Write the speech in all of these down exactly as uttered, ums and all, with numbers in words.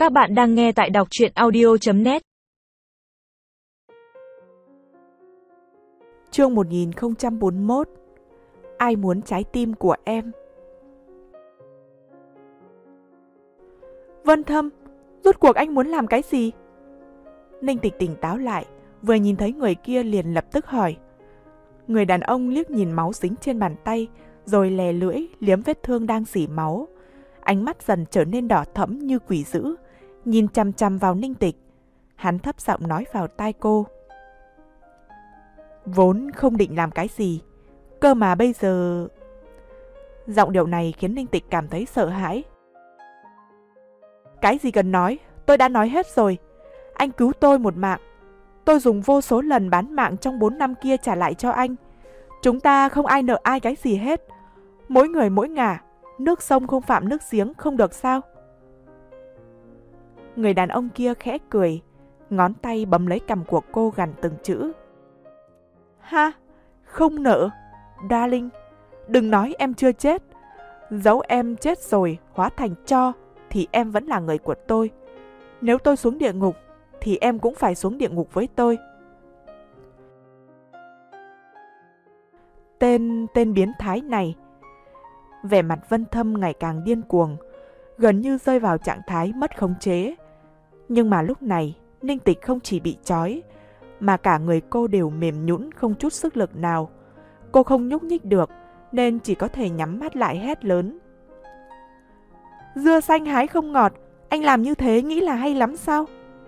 Các bạn đang nghe tại đọc truyện audio chấm net. Chương một nghìn không trăm bốn mươi mốt. Ai muốn trái tim của em? Vân Thâm, rốt cuộc anh muốn làm cái gì? Ninh Tịch tỉnh táo lại, vừa nhìn thấy người kia liền lập tức hỏi. Người đàn ông liếc nhìn máu dính trên bàn tay, rồi lè lưỡi liếm vết thương đang rỉ máu. Ánh mắt dần trở nên đỏ thẫm như quỷ dữ, nhìn chằm chằm vào Ninh Tịch. Hắn thấp giọng nói vào tai cô. Vốn không định làm cái gì, cơ mà bây giờ... Giọng điệu này khiến Ninh Tịch cảm thấy sợ hãi. Cái gì cần nói, tôi đã nói hết rồi. Anh cứu tôi một mạng. Tôi dùng vô số lần bán mạng trong bốn năm kia trả lại cho anh. Chúng ta không ai nợ ai cái gì hết. Mỗi người mỗi ngả, nước sông không phạm nước giếng, không được sao? Người đàn ông kia khẽ cười, ngón tay bấm lấy cằm của cô gằn từng chữ. Ha, không nợ. Darling, đừng nói em chưa chết. Dẫu em chết rồi, hóa thành tro, thì em vẫn là người của tôi. Nếu tôi xuống địa ngục, thì em cũng phải xuống địa ngục với tôi. Tên, tên biến thái này. Vẻ mặt Vân Thâm ngày càng điên cuồng, gần như rơi vào trạng thái mất khống chế. Nhưng mà lúc này, Ninh Tịch không chỉ bị trói, mà cả người cô đều mềm nhũn không chút sức lực nào. Cô không nhúc nhích được, nên chỉ có thể nhắm mắt lại hét lớn. Dưa xanh hái không ngọt, anh làm như thế nghĩ là hay lắm sao?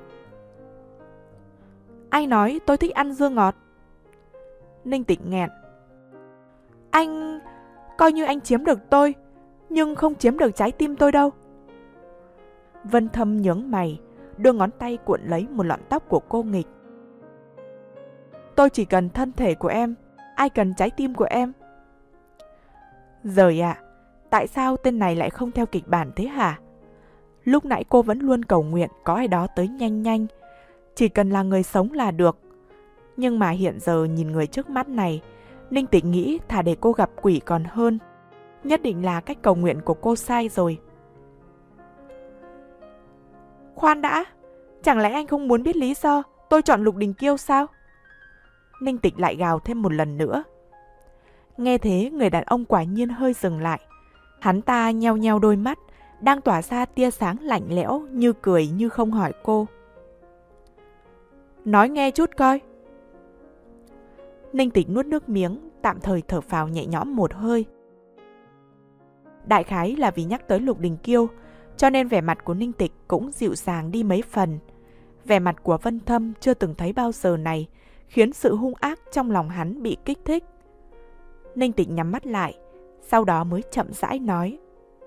Ai nói tôi thích ăn dưa ngọt? Ninh Tịch nghẹn. Anh... coi như anh chiếm được tôi, nhưng không chiếm được trái tim tôi đâu. Vân Thâm nhướng mày, đưa ngón tay cuộn lấy một lọn tóc của cô nghịch. Tôi chỉ cần thân thể của em, ai cần trái tim của em? Giời ạ, à, tại sao tên này lại không theo kịch bản thế hả? Lúc nãy cô vẫn luôn cầu nguyện có ai đó tới nhanh nhanh, chỉ cần là người sống là được. Nhưng mà hiện giờ nhìn người trước mắt này, Ninh Tịch nghĩ thà để cô gặp quỷ còn hơn. Nhất định là cách cầu nguyện của cô sai rồi. Khoan đã, chẳng lẽ anh không muốn biết lý do tôi chọn Lục Đình Kiêu sao? Ninh Tịch lại gào thêm một lần nữa. Nghe thế, người đàn ông quả nhiên hơi dừng lại. Hắn ta nheo nheo đôi mắt, đang tỏa ra tia sáng lạnh lẽo, như cười như không hỏi cô. Nói nghe chút coi. Ninh Tịch nuốt nước miếng, tạm thời thở phào nhẹ nhõm một hơi. Đại khái là vì nhắc tới Lục Đình Kiêu, cho nên vẻ mặt của Ninh Tịch cũng dịu dàng đi mấy phần. Vẻ mặt của Vân Thâm chưa từng thấy bao giờ này, khiến sự hung ác trong lòng hắn bị kích thích. Ninh Tịch nhắm mắt lại, sau đó mới chậm rãi nói.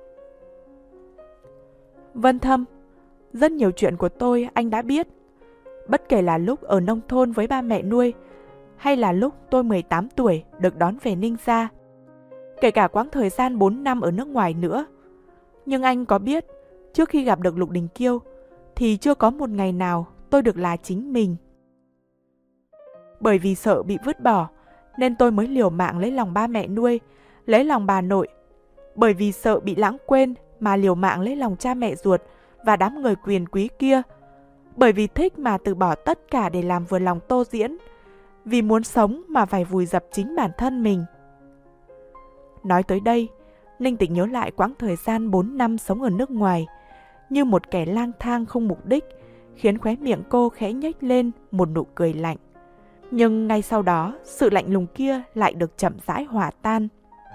Vân Thâm, rất nhiều chuyện của tôi anh đã biết. Bất kể là lúc ở nông thôn với ba mẹ nuôi, hay là lúc tôi mười tám tuổi được đón về Ninh gia, kể cả quãng thời gian bốn năm ở nước ngoài nữa. Nhưng anh có biết, trước khi gặp được Lục Đình Kiêu, thì chưa có một ngày nào tôi được là chính mình. Bởi vì sợ bị vứt bỏ, nên tôi mới liều mạng lấy lòng ba mẹ nuôi, lấy lòng bà nội. Bởi vì sợ bị lãng quên mà liều mạng lấy lòng cha mẹ ruột và đám người quyền quý kia. Bởi vì thích mà từ bỏ tất cả để làm vừa lòng Tô Diễn. Vì muốn sống mà phải vùi dập chính bản thân mình. Nói tới đây, Ninh Tịch nhớ lại quãng thời gian bốn năm sống ở nước ngoài, như một kẻ lang thang không mục đích, khiến khóe miệng cô khẽ nhếch lên một nụ cười lạnh. Nhưng ngay sau đó, sự lạnh lùng kia lại được chậm rãi hòa tan.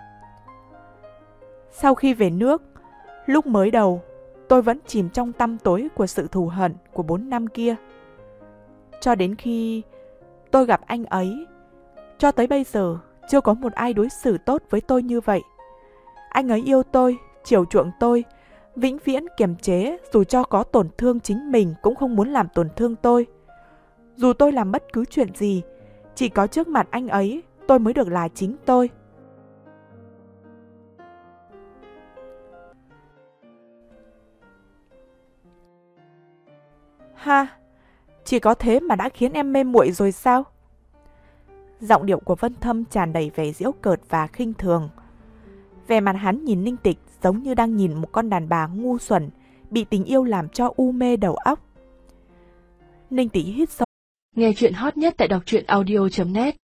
Sau khi về nước, lúc mới đầu, tôi vẫn chìm trong tăm tối của sự thù hận của bốn năm kia. Cho đến khi tôi gặp anh ấy, cho tới bây giờ chưa có một ai đối xử tốt với tôi như vậy. Anh ấy yêu tôi, chiều chuộng tôi, vĩnh viễn kiềm chế, dù cho có tổn thương chính mình cũng không muốn làm tổn thương tôi. Dù tôi làm bất cứ chuyện gì, chỉ có trước mặt anh ấy tôi mới được là chính tôi. Ha, chỉ có thế mà đã khiến em mê muội rồi sao? Giọng điệu của Vân Thâm tràn đầy vẻ giễu cợt và khinh thường. Vẻ mặt hắn nhìn Ninh Tịch giống như đang nhìn một con đàn bà ngu xuẩn, bị tình yêu làm cho u mê đầu óc. Ninh Tĩnh hít sâu. Nghe chuyện hot nhất tại đọc truyện audio chấm net